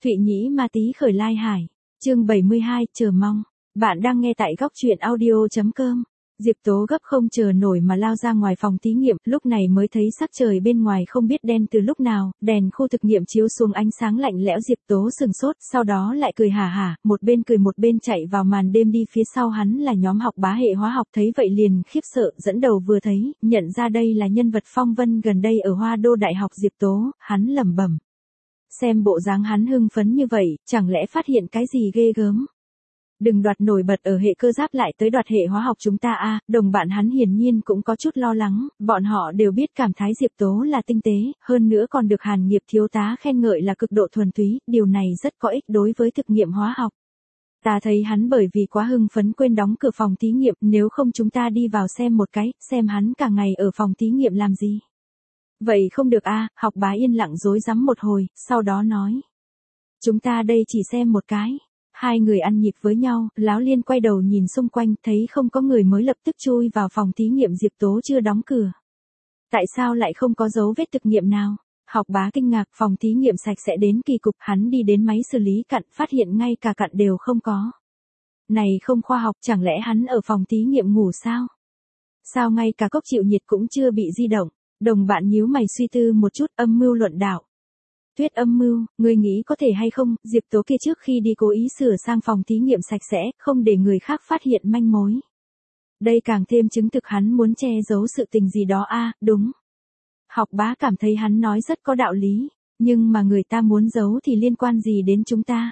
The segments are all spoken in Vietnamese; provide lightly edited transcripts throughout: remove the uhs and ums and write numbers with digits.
Thụy Nhĩ Ma Tý khởi lai hải. Chương 72, chờ mong. Bạn đang nghe tại góc truyện audio.com. Diệp Tố gấp không chờ nổi mà lao ra ngoài phòng thí nghiệm, lúc này mới thấy sắc trời bên ngoài không biết đen từ lúc nào, đèn khu thực nghiệm chiếu xuống ánh sáng lạnh lẽo. Diệp Tố sừng sốt, sau đó lại cười hả hả, một bên cười một bên chạy vào màn đêm đi phía sau hắn là nhóm học bá hệ hóa học, thấy vậy liền khiếp sợ, dẫn đầu vừa thấy, nhận ra đây là nhân vật phong vân gần đây ở Hoa Đô Đại học. Diệp Tố, hắn lẩm bẩm. Xem bộ dáng hắn hưng phấn như vậy, chẳng lẽ phát hiện cái gì ghê gớm. Đừng đoạt nổi bật ở hệ cơ giáp lại tới đoạt hệ hóa học chúng ta a. Đồng bạn hắn hiển nhiên cũng có chút lo lắng, bọn họ đều biết cảm thái Diệp Tố là tinh tế, hơn nữa còn được Hàn Nghiệp thiếu tá khen ngợi là cực độ thuần túy, điều này rất có ích đối với thực nghiệm hóa học. Ta thấy hắn bởi vì quá hưng phấn quên đóng cửa phòng thí nghiệm, nếu không chúng ta đi vào xem một cái, xem hắn cả ngày ở phòng thí nghiệm làm gì. Vậy không được a. Học bá yên lặng rối rắm một hồi, sau đó nói. Chúng ta đây chỉ xem một cái. Hai người ăn nhịp với nhau, Láo Liên quay đầu nhìn xung quanh, thấy không có người mới lập tức chui vào phòng thí nghiệm. Diệp Tố chưa đóng cửa. Tại sao lại không có dấu vết thực nghiệm nào? Học bá kinh ngạc, phòng thí nghiệm sạch sẽ đến kỳ cục, hắn đi đến máy xử lý cặn, phát hiện ngay cả cặn đều không có. Này không khoa học, chẳng lẽ hắn ở phòng thí nghiệm ngủ sao? Sao ngay cả cốc chịu nhiệt cũng chưa bị di động? Đồng bạn nhíu mày suy tư một chút, âm mưu luận đạo. Tuyết âm mưu, ngươi nghĩ có thể hay không? Diệp Tố kia trước khi đi cố ý sửa sang phòng thí nghiệm sạch sẽ, không để người khác phát hiện manh mối. Đây càng thêm chứng thực hắn muốn che giấu sự tình gì đó a. Đúng. Học bá cảm thấy hắn nói rất có đạo lý, nhưng mà người ta muốn giấu thì liên quan gì đến chúng ta?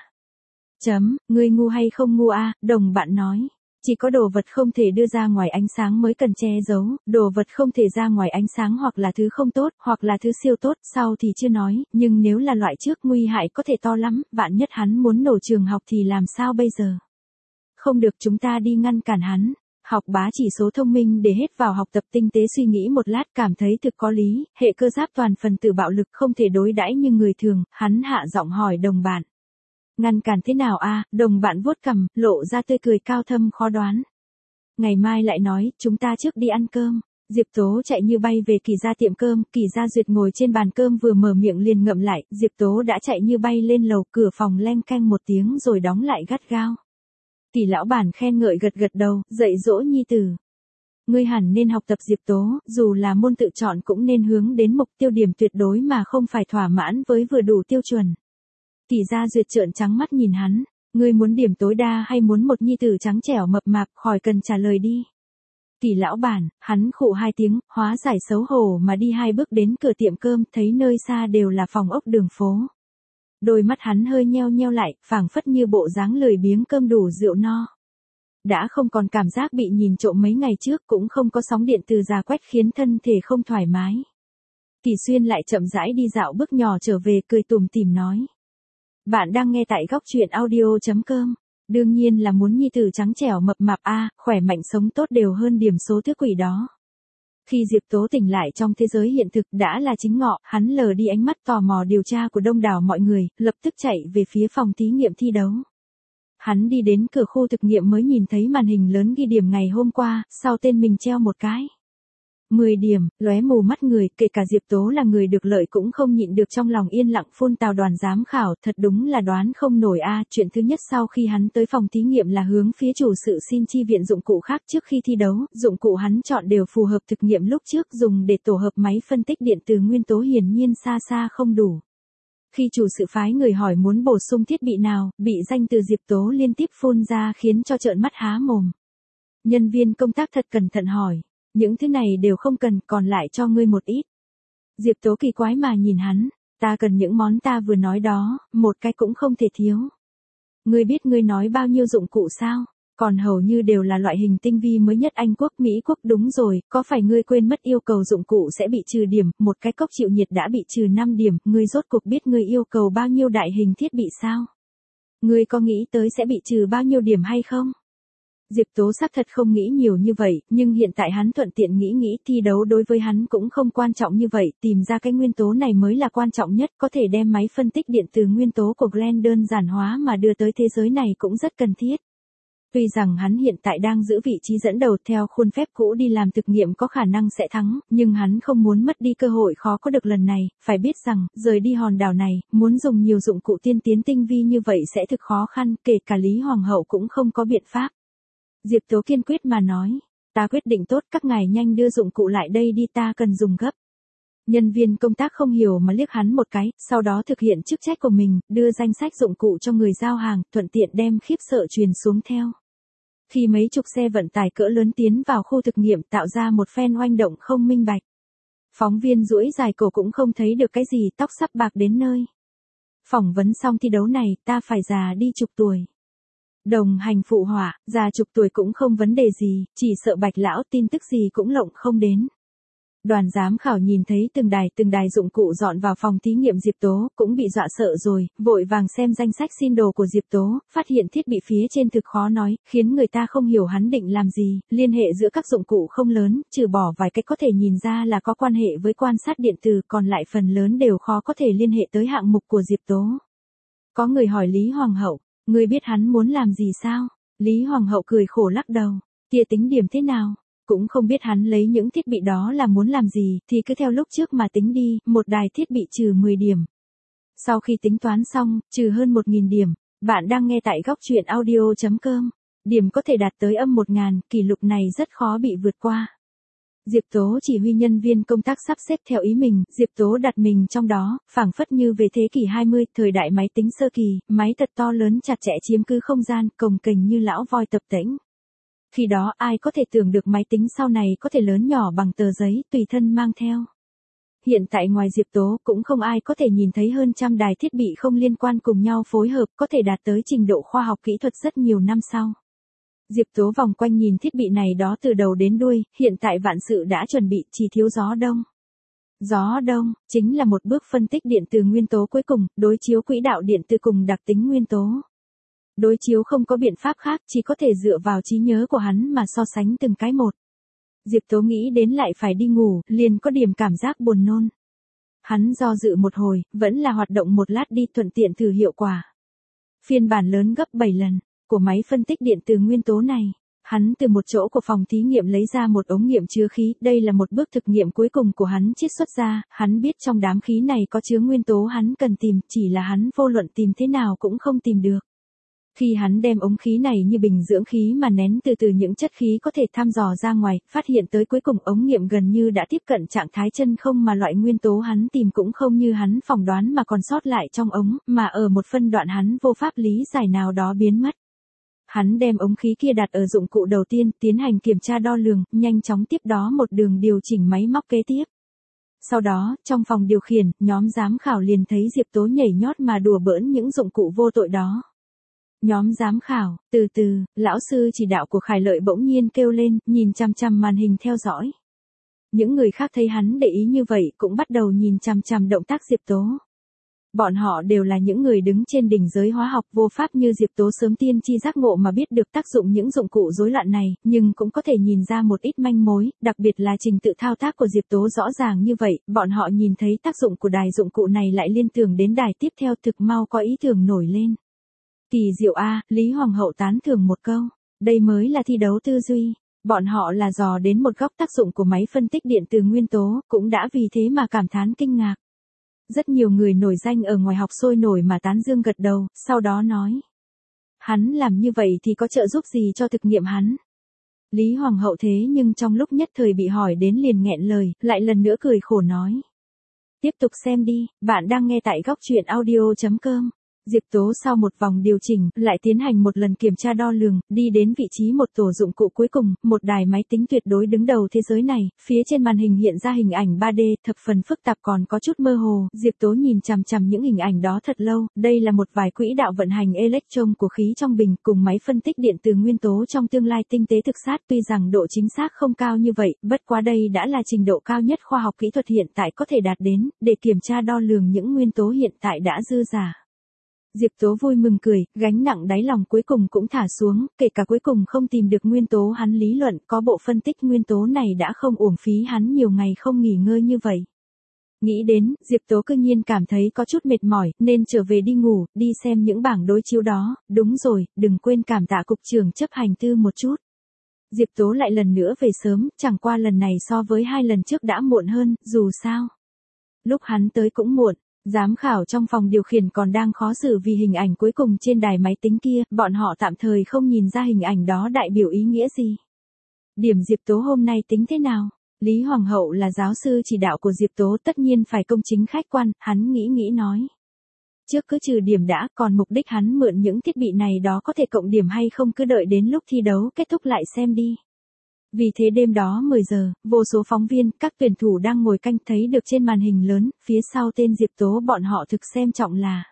Ngươi ngu hay không ngu a? Đồng bạn nói. Chỉ có đồ vật không thể đưa ra ngoài ánh sáng mới cần che giấu, đồ vật không thể ra ngoài ánh sáng hoặc là thứ không tốt, hoặc là thứ siêu tốt, sau thì chưa nói, nhưng nếu là loại trước nguy hại có thể to lắm, vạn nhất hắn muốn nổ trường học thì làm sao bây giờ? Không được, chúng ta đi ngăn cản hắn. Học bá chỉ số thông minh để hết vào học tập, tinh tế suy nghĩ một lát cảm thấy thực có lý, hệ cơ giáp toàn phần tử bạo lực không thể đối đãi như người thường, hắn hạ giọng hỏi đồng bạn. Ngăn cản thế nào a? Đồng bạn vuốt cằm, lộ ra tươi cười cao thâm khó đoán. Ngày mai lại nói, chúng ta trước đi ăn cơm. Diệp Tố chạy như bay về Kỳ Gia tiệm cơm, Kỳ Gia Duyệt ngồi trên bàn cơm vừa mở miệng liền ngậm lại, Diệp Tố đã chạy như bay lên lầu, cửa phòng leng keng một tiếng rồi đóng lại gắt gao. Kỳ lão bản khen ngợi gật gật đầu, dạy dỗ nhi tử. Ngươi hẳn nên học tập Diệp Tố, dù là môn tự chọn cũng nên hướng đến mục tiêu điểm tuyệt đối mà không phải thỏa mãn với vừa đủ tiêu chuẩn. Kỳ Gia Duyệt trợn trắng mắt nhìn hắn, ngươi muốn điểm tối đa hay muốn một nhi tử trắng trẻo mập mạp, khỏi cần trả lời đi. Kỳ lão bản, hắn khụ hai tiếng, hóa giải xấu hổ mà đi hai bước đến cửa tiệm cơm, thấy nơi xa đều là phòng ốc đường phố. Đôi mắt hắn hơi nheo nheo lại, phảng phất như bộ dáng lười biếng cơm đủ rượu no. Đã không còn cảm giác bị nhìn trộm mấy ngày trước, cũng không có sóng điện từ già quét khiến thân thể không thoải mái. Kỳ Xuyên lại chậm rãi đi dạo bước nhỏ trở về, cười tủm tỉm nói. Bạn đang nghe tại góc truyện audio.com. Đương nhiên là muốn nhi tử trắng trẻo mập mạp a, khỏe mạnh sống tốt đều hơn điểm số thứ quỷ đó. Khi Diệp Tố tỉnh lại trong thế giới hiện thực đã là chính ngọ, hắn lờ đi ánh mắt tò mò điều tra của đông đảo mọi người, lập tức chạy về phía phòng thí nghiệm thi đấu. Hắn đi đến cửa khu thực nghiệm mới nhìn thấy màn hình lớn ghi điểm ngày hôm qua, sau tên mình treo một cái. 10 điểm, lóe mù mắt người, kể cả Diệp Tố là người được lợi cũng không nhịn được trong lòng yên lặng phun tào đoàn giám khảo, thật đúng là đoán không nổi a. Chuyện thứ nhất sau khi hắn tới phòng thí nghiệm là hướng phía chủ sự xin chi viện dụng cụ khác trước khi thi đấu, dụng cụ hắn chọn đều phù hợp thực nghiệm lúc trước dùng để tổ hợp máy phân tích điện từ nguyên tố hiển nhiên xa xa không đủ. Khi chủ sự phái người hỏi muốn bổ sung thiết bị nào, bị danh từ Diệp Tố liên tiếp phun ra khiến cho trợn mắt há mồm. Nhân viên công tác thật cẩn thận hỏi. Những thứ này đều không cần, còn lại cho ngươi một ít. Diệp Tố kỳ quái mà nhìn hắn, ta cần những món ta vừa nói đó, một cái cũng không thể thiếu. Ngươi biết ngươi nói bao nhiêu dụng cụ sao? Còn hầu như đều là loại hình tinh vi mới nhất Anh quốc, Mỹ quốc. Đúng rồi, có phải ngươi quên mất yêu cầu dụng cụ sẽ bị trừ điểm, một cái cốc chịu nhiệt đã bị trừ 5 điểm, ngươi rốt cuộc biết ngươi yêu cầu bao nhiêu đại hình thiết bị sao? Ngươi có nghĩ tới sẽ bị trừ bao nhiêu điểm hay không? Diệp Tố xác thật không nghĩ nhiều như vậy, nhưng hiện tại hắn thuận tiện nghĩ thi đấu đối với hắn cũng không quan trọng như vậy, tìm ra cái nguyên tố này mới là quan trọng nhất, có thể đem máy phân tích điện từ nguyên tố của Glenn đơn giản hóa mà đưa tới thế giới này cũng rất cần thiết. Tuy rằng hắn hiện tại đang giữ vị trí dẫn đầu theo khuôn phép cũ đi làm thực nghiệm có khả năng sẽ thắng, nhưng hắn không muốn mất đi cơ hội khó có được lần này, phải biết rằng, rời đi hòn đảo này, muốn dùng nhiều dụng cụ tiên tiến tinh vi như vậy sẽ thực khó khăn, kể cả Lý Hoàng hậu cũng không có biện pháp. Diệp Tố kiên quyết mà nói, ta quyết định tốt, các ngài nhanh đưa dụng cụ lại đây đi, ta cần dùng gấp. Nhân viên công tác không hiểu mà liếc hắn một cái, sau đó thực hiện chức trách của mình, đưa danh sách dụng cụ cho người giao hàng, thuận tiện đem khiếp sợ truyền xuống theo. Khi mấy chục xe vận tải cỡ lớn tiến vào khu thực nghiệm tạo ra một phen oanh động không minh bạch. Phóng viên duỗi dài cổ cũng không thấy được cái gì, tóc sắp bạc đến nơi. Phỏng vấn xong thi đấu này, ta phải già đi chục tuổi. Đồng hành phụ họa, già chục tuổi cũng không vấn đề gì, chỉ sợ Bạch lão tin tức gì cũng lộng không đến. Đoàn giám khảo nhìn thấy từng đài dụng cụ dọn vào phòng thí nghiệm Diệp Tố, cũng bị dọa sợ rồi, vội vàng xem danh sách xin đồ của Diệp Tố, phát hiện thiết bị phía trên thực khó nói, khiến người ta không hiểu hắn định làm gì, liên hệ giữa các dụng cụ không lớn, trừ bỏ vài cái có thể nhìn ra là có quan hệ với quan sát điện từ, còn lại phần lớn đều khó có thể liên hệ tới hạng mục của Diệp Tố. Có người hỏi Lý Hoàng hậu, ngươi biết hắn muốn làm gì sao? Lý Hoàng hậu cười khổ lắc đầu, kia tính điểm thế nào? Cũng không biết hắn lấy những thiết bị đó là muốn làm gì, thì cứ theo lúc trước mà tính đi, một đài thiết bị trừ 10 điểm. Sau khi tính toán xong, trừ hơn 1.000 điểm, bạn đang nghe tại góc truyện audio.com. Điểm có thể đạt tới âm 1.000, kỷ lục này rất khó bị vượt qua. Diệp Tố chỉ huy nhân viên công tác sắp xếp theo ý mình, Diệp Tố đặt mình trong đó, phảng phất như về thế kỷ 20, thời đại máy tính sơ kỳ, máy thật to lớn chặt chẽ chiếm cứ không gian, cồng kềnh như lão voi tập tễnh. Khi đó ai có thể tưởng được máy tính sau này có thể lớn nhỏ bằng tờ giấy, tùy thân mang theo. Hiện tại ngoài Diệp Tố cũng không ai có thể nhìn thấy hơn trăm đài thiết bị không liên quan cùng nhau phối hợp có thể đạt tới trình độ khoa học kỹ thuật rất nhiều năm sau. Diệp Tố vòng quanh nhìn thiết bị này đó từ đầu đến đuôi, hiện tại vạn sự đã chuẩn bị, chỉ thiếu gió đông. Gió đông, chính là một bước phân tích điện từ nguyên tố cuối cùng, đối chiếu quỹ đạo điện từ cùng đặc tính nguyên tố. Đối chiếu không có biện pháp khác, chỉ có thể dựa vào trí nhớ của hắn mà so sánh từng cái một. Diệp Tố nghĩ đến lại phải đi ngủ, liền có điểm cảm giác buồn nôn. Hắn do dự một hồi, vẫn là hoạt động một lát đi, thuận tiện thử hiệu quả. Phiên bản lớn gấp 7 lần, của máy phân tích điện từ nguyên tố này. Hắn từ một chỗ của phòng thí nghiệm lấy ra một ống nghiệm chứa khí, đây là một bước thực nghiệm cuối cùng của hắn chiết xuất ra, hắn biết trong đám khí này có chứa nguyên tố hắn cần tìm, chỉ là hắn vô luận tìm thế nào cũng không tìm được. Khi hắn đem ống khí này như bình dưỡng khí mà nén từ từ những chất khí có thể thăm dò ra ngoài, phát hiện tới cuối cùng ống nghiệm gần như đã tiếp cận trạng thái chân không mà loại nguyên tố hắn tìm cũng không như hắn phỏng đoán mà còn sót lại trong ống, mà ở một phân đoạn hắn vô pháp lý giải nào đó biến mất. Hắn đem ống khí kia đặt ở dụng cụ đầu tiên, tiến hành kiểm tra đo lường, nhanh chóng tiếp đó một đường điều chỉnh máy móc kế tiếp. Sau đó, trong phòng điều khiển, nhóm giám khảo liền thấy Diệp Tố nhảy nhót mà đùa bỡn những dụng cụ vô tội đó. Nhóm giám khảo, từ từ, lão sư chỉ đạo của Khải Lợi bỗng nhiên kêu lên, nhìn chằm chằm màn hình theo dõi. Những người khác thấy hắn để ý như vậy cũng bắt đầu nhìn chằm chằm động tác Diệp Tố. Bọn họ đều là những người đứng trên đỉnh giới hóa học vô pháp như Diệp Tố sớm tiên tri giác ngộ mà biết được tác dụng những dụng cụ rối loạn này, nhưng cũng có thể nhìn ra một ít manh mối, đặc biệt là trình tự thao tác của Diệp Tố rõ ràng như vậy, bọn họ nhìn thấy tác dụng của đài dụng cụ này lại liên tưởng đến đài tiếp theo, thực mau có ý tưởng nổi lên. Kỳ diệu a, Lý Hoàng hậu tán thưởng một câu, đây mới là thi đấu tư duy. Bọn họ là dò đến một góc tác dụng của máy phân tích điện từ nguyên tố, cũng đã vì thế mà cảm thán kinh ngạc. Rất nhiều người nổi danh ở ngoài học sôi nổi mà tán dương gật đầu, sau đó nói. Hắn làm như vậy thì có trợ giúp gì cho thực nghiệm hắn? Lý Hoàng hậu thế nhưng trong lúc nhất thời bị hỏi đến liền nghẹn lời, lại lần nữa cười khổ nói. Tiếp tục xem đi, bạn đang nghe tại góc truyện audio.com. Diệp Tố sau một vòng điều chỉnh, lại tiến hành một lần kiểm tra đo lường, đi đến vị trí một tổ dụng cụ cuối cùng, một đài máy tính tuyệt đối đứng đầu thế giới này, phía trên màn hình hiện ra hình ảnh 3D, thập phần phức tạp còn có chút mơ hồ, Diệp Tố nhìn chằm chằm những hình ảnh đó thật lâu, đây là một vài quỹ đạo vận hành electron của khí trong bình, cùng máy phân tích điện từ nguyên tố trong tương lai tinh tế thực sát, tuy rằng độ chính xác không cao như vậy, bất quá đây đã là trình độ cao nhất khoa học kỹ thuật hiện tại có thể đạt đến, để kiểm tra đo lường những nguyên tố hiện tại đã dư giả. Diệp Tố vui mừng cười, gánh nặng đáy lòng cuối cùng cũng thả xuống, kể cả cuối cùng không tìm được nguyên tố hắn lý luận, có bộ phân tích nguyên tố này đã không uổng phí hắn nhiều ngày không nghỉ ngơi như vậy. Nghĩ đến, Diệp Tố cư nhiên cảm thấy có chút mệt mỏi, nên trở về đi ngủ, đi xem những bảng đối chiếu đó, đúng rồi, đừng quên cảm tạ cục trưởng chấp hành tư một chút. Diệp Tố lại lần nữa về sớm, chẳng qua lần này so với 2 lần trước đã muộn hơn, dù sao. Lúc hắn tới cũng muộn, giám khảo trong phòng điều khiển còn đang khó xử vì hình ảnh cuối cùng trên đài máy tính kia, bọn họ tạm thời không nhìn ra hình ảnh đó đại biểu ý nghĩa gì. Điểm Diệp Tố hôm nay tính thế nào? Lý Hoàng hậu là giáo sư chỉ đạo của Diệp Tố tất nhiên phải công chính khách quan, hắn nghĩ nói. Trước cứ trừ điểm đã, còn mục đích hắn mượn những thiết bị này đó có thể cộng điểm hay không cứ đợi đến lúc thi đấu kết thúc lại xem đi. Vì thế đêm đó 10 giờ, vô số phóng viên, các tuyển thủ đang ngồi canh thấy được trên màn hình lớn, phía sau tên Diệp Tố bọn họ thực xem trọng là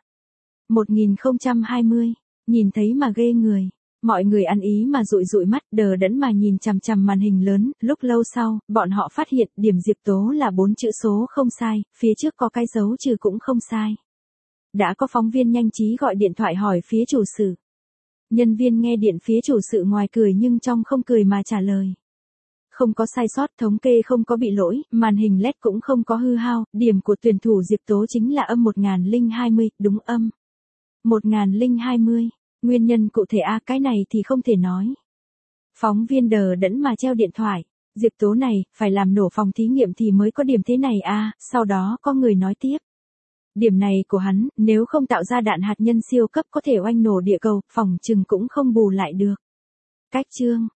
1020, nhìn thấy mà ghê người. Mọi người ăn ý mà dụi dụi mắt đờ đẫn mà nhìn chằm chằm màn hình lớn, lúc lâu sau, bọn họ phát hiện điểm Diệp Tố là 4 chữ số không sai, phía trước có cái dấu trừ cũng không sai. Đã có phóng viên nhanh trí gọi điện thoại hỏi phía chủ sự. Nhân viên nghe điện phía chủ sự ngoài cười nhưng trong không cười mà trả lời. Không có sai sót, thống kê không có bị lỗi, màn hình LED cũng không có hư hao, điểm của tuyển thủ Diệp Tố chính là âm 1020, đúng âm 1020. Nguyên nhân cụ thể cái này thì không thể nói. Phóng viên đờ đẫn mà treo điện thoại. Diệp Tố này, phải làm nổ phòng thí nghiệm thì mới có điểm thế này sau đó có người nói tiếp. Điểm này của hắn, nếu không tạo ra đạn hạt nhân siêu cấp có thể oanh nổ địa cầu, phòng chừng cũng không bù lại được. Cách chương